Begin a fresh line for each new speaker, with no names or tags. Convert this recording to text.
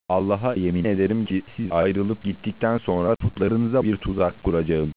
Allah'a yemin ederim ki siz ayrılıp gittikten sonra putlarınıza bir tuzak kuracağım.